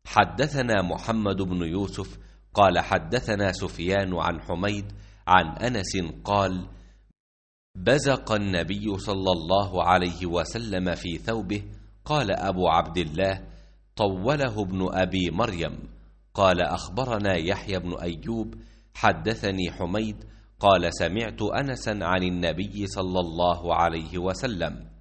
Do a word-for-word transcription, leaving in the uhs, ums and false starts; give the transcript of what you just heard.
حدثنا محمد بن يوسف قال حدثنا سفيان عن حميد عن أنس قال: بزق النبي صلى الله عليه وسلم في ثوبه. قال أبو عبد الله: طوله ابن أبي مريم. قال: أخبرنا يحيى بن أيوب حدثني حميد قال: سمعت أنسا عن النبي صلى الله عليه وسلم